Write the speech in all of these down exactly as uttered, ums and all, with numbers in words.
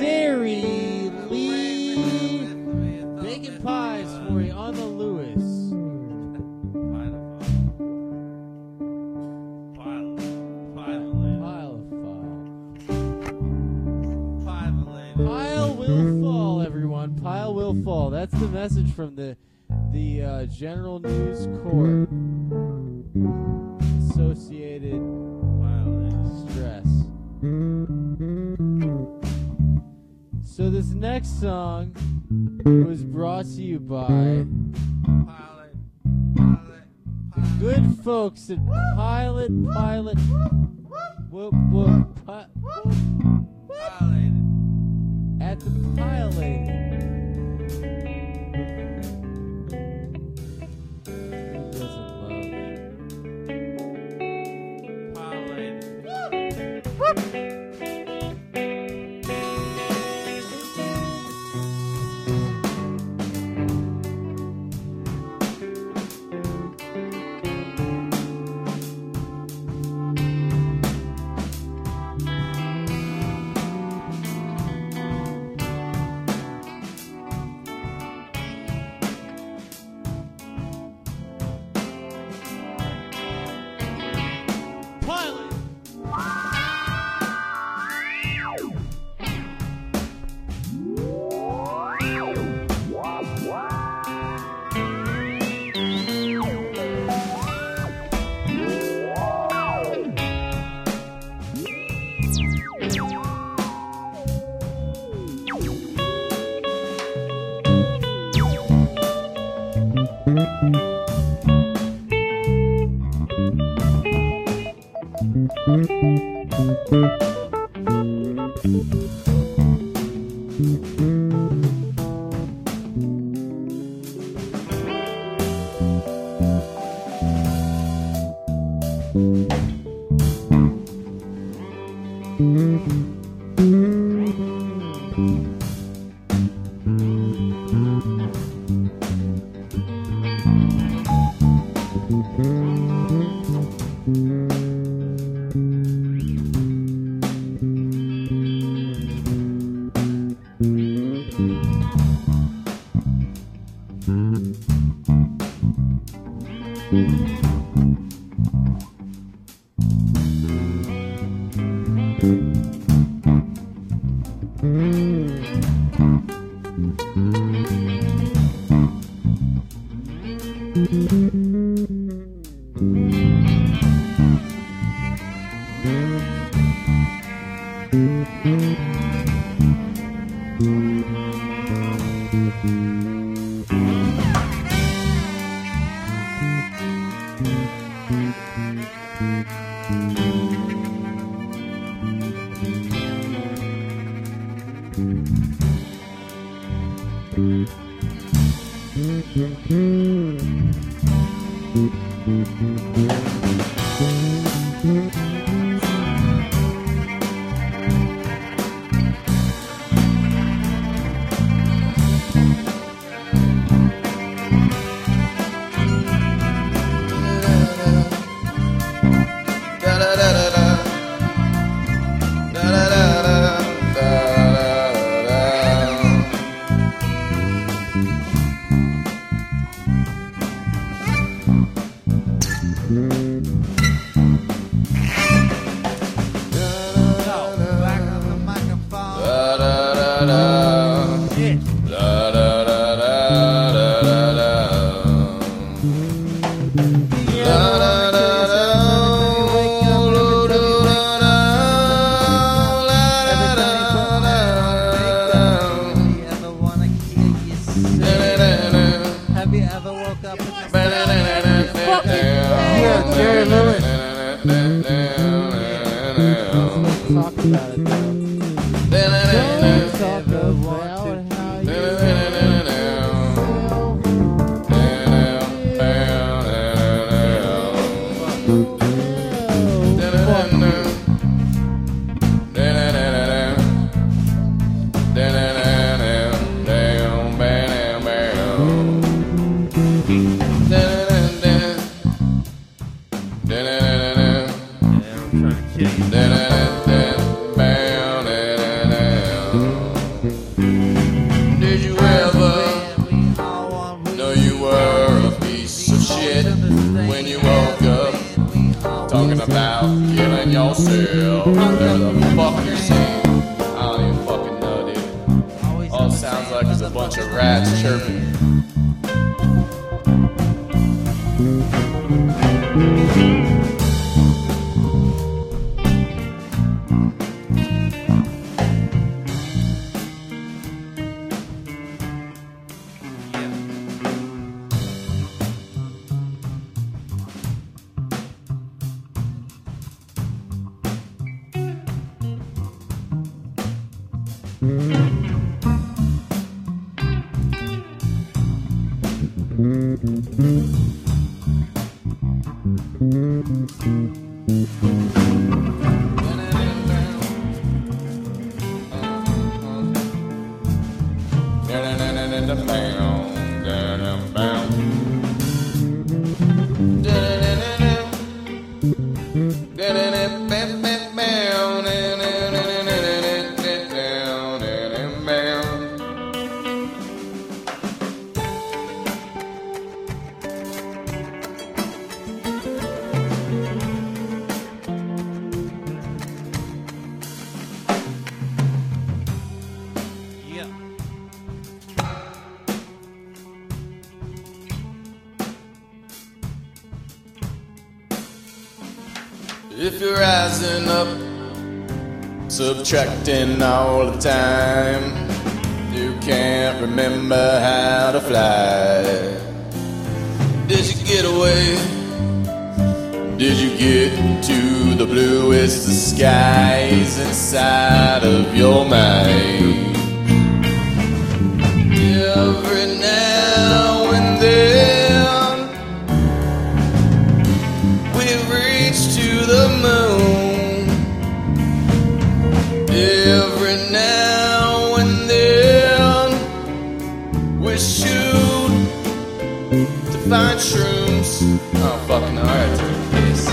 Dairy Lee bacon pies for you on the Lewis. Pile of fall. Pile will fall, everyone. Pile will fall. That's the message from the the uh, General News Corps. Associated Stress. So this next song was brought to you by the good folks at Pilot Pilot whoop whoop pi- at the Pilated. Who doesn't love Pilated? Yeah, I'm trying to kill you. Sounds like there's a bunch of rats chirping. If you're rising up, subtracting all the time, you can't remember how to fly. Did you get away? Did you get to the bluest of skies inside of your mind? Every now and then we reach to the moon. Every now and then we shoot to find shrooms. Oh, fucking alright, please.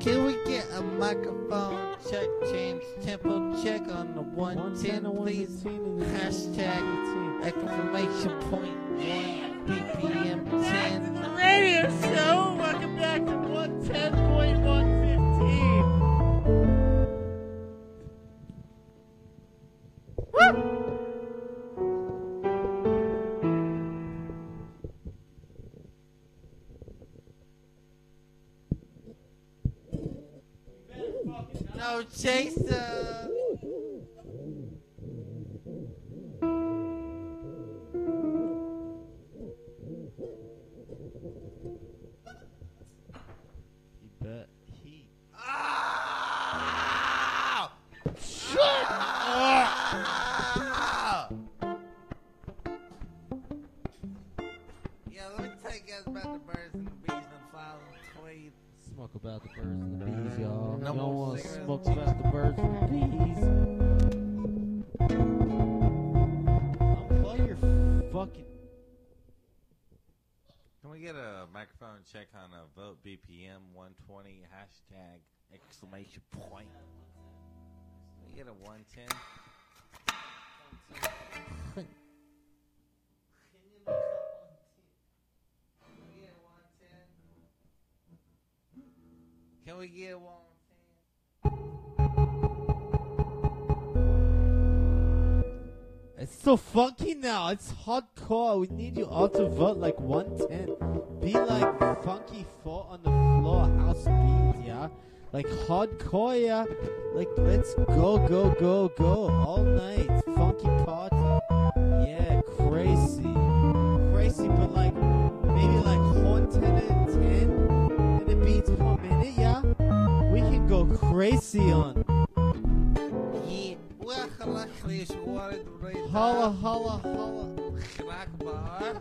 Can we get a microphone check, James Temple check on the one ten, please? Hashtag exclamation point one B P M ten. The radio show. Welcome back to one ten point one fifteen. Woo! No chaser. You bet he. Ah! Shit! Ah! Yeah, let me tell you guys about the birds and the bees and the flowers and the tweeds. Smoke about the birds and the bees, y'all. No Y'all more want to cigarettes. smoke about the birds and the bees? Unplug your fucking. Can we get a microphone check on a vote B P M one twenty hashtag exclamation point? Can we get a one ten? Can we get one ten? It's so funky now. It's hardcore. We need you all to vote like one ten. Be like funky four on the floor house beat, yeah? Like hardcore, yeah? Like let's go, go, go, go all night. Funky party. Yeah, crazy. Crazy, but like maybe like one ten and ten and the beats per minute, yeah? We can go crazy on. Yeah, well, luckily she wanted to raise Holla, holla, holla. crack bar.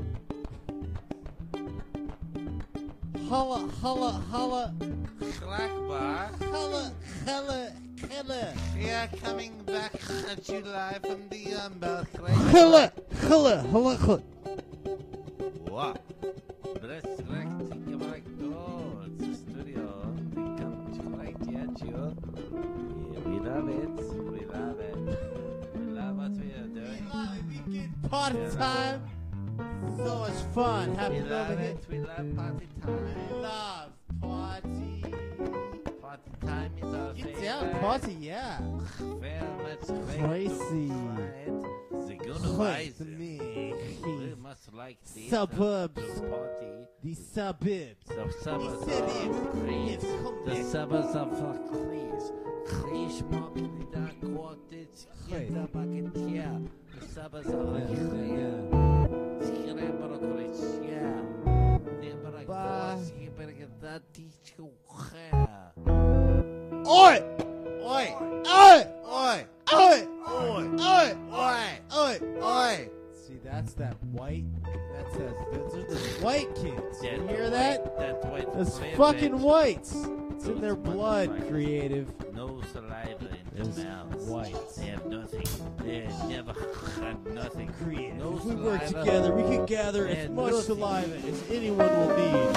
Holla, holla, holla. Crack bar. Holla, holla, holla. We are coming back at you live from the Umber Holla, holla, holla, holla. What? Bless Rex, take back door. It's the studio. They come to right at you. Yeah, we love it. We love it. We love what we are doing. Party Yeah. time. So much fun. We Happy love loving it. it. We love party We time. love party. Party time is our Get favorite. down, party, yeah. Very much Crazy. The good Crazy advice. me. We must like this. Suburbs. The party. The suburbs. The suburbs The of suburbs. Greece. Yes, come The there. suburbs of Greece. Greece market the quartet. Great. The bucket here. The suburbs of Yeah, Greece. yeah. Skrebro Greece. Yeah. Nebra Bye. Greece. You better get that teacher. Yeah. Oi! Oi! Oi! Oi! Oi! Oi! Oi! Oi! Oi! Oi! See, that's that white. That's that. Those are the white kids. You That hear that? white- That white Those privilege. fucking whites. It's in Those their blood, motherfuckers. creative. No saliva in Those their mouths. whites. They have nothing. They never had nothing. Creative. No If we work saliva. together, we can gather as And much nothing. saliva as anyone will need.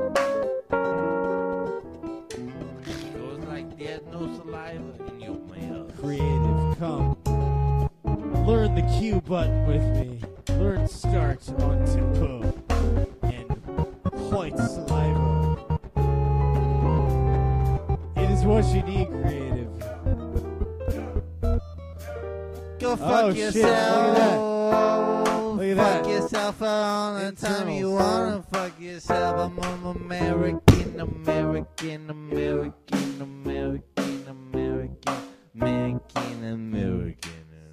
Goes like there's no saliva in your mouth. Creative, come. Learn the Q button with me. Learn start on tempo. And white saliva. It is what you need, creative. Go fuck Oh, shit, look at yourself. that. Look at fuck that. yourself all the time you Internals. wanna fuck yourself. I'm an American, American, American, American, American, American, American.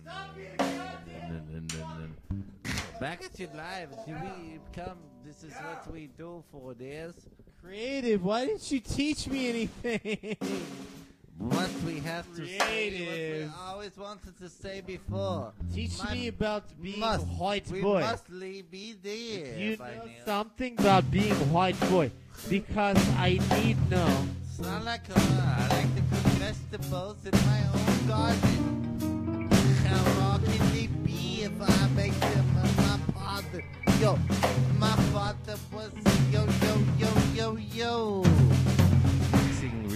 Back at you live. Here we come. This is what we do for this. Creative, why didn't you teach me anything? What we have to say, Creative. what we always wanted to say before. Teach My- me about being must, a white we boy. must le- be there. You by know now. something about being a white boy, because I need know. Sound like her. I like to put vegetables in my own garden. How raw can they be if I make them my father? Yo, my father was a yo yo yo yo yo. Mixing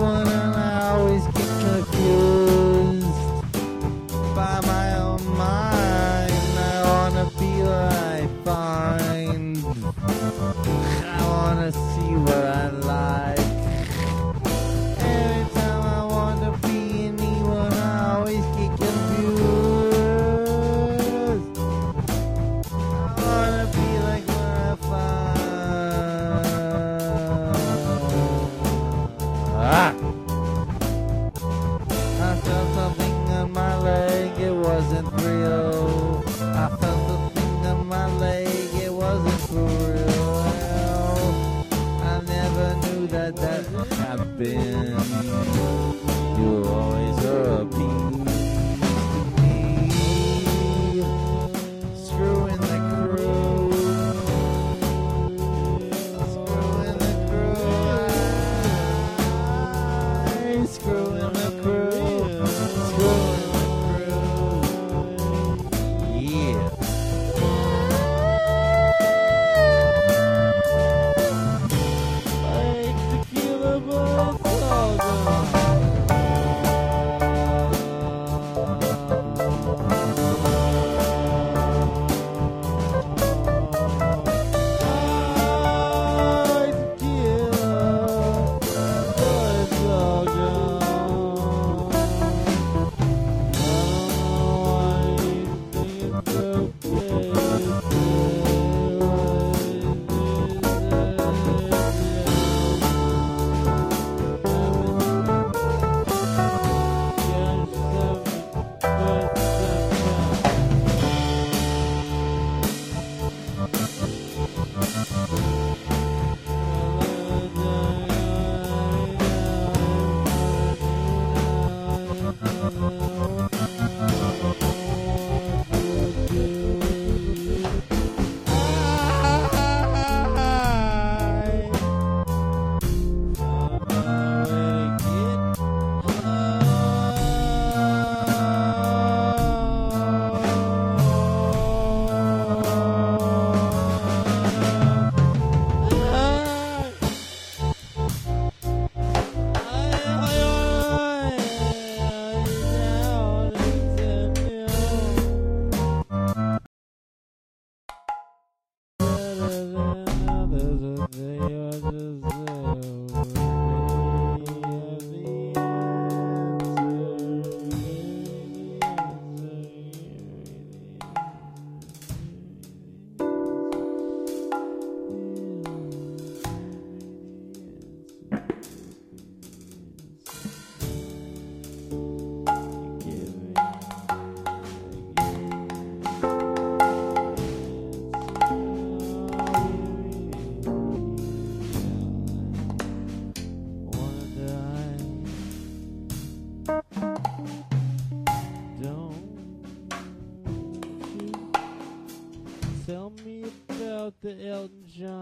anyone, and I always get confused by my own mind. I wanna be what I find. I wanna see what I like. Every time I wanna be anyone, I always get confused. I wanna be like what I find. Ah! I felt something on my leg, it wasn't real. I felt something on my leg, it wasn't for real. Well, I never knew that that happened. You were always a piece to me. Screwing the crew. Screwing the crew. Screwing the crew. Screwing the crew. Yeah. Like tequila, but it's all gone. Like tequila, but it's all gone. Tell me about the Elton John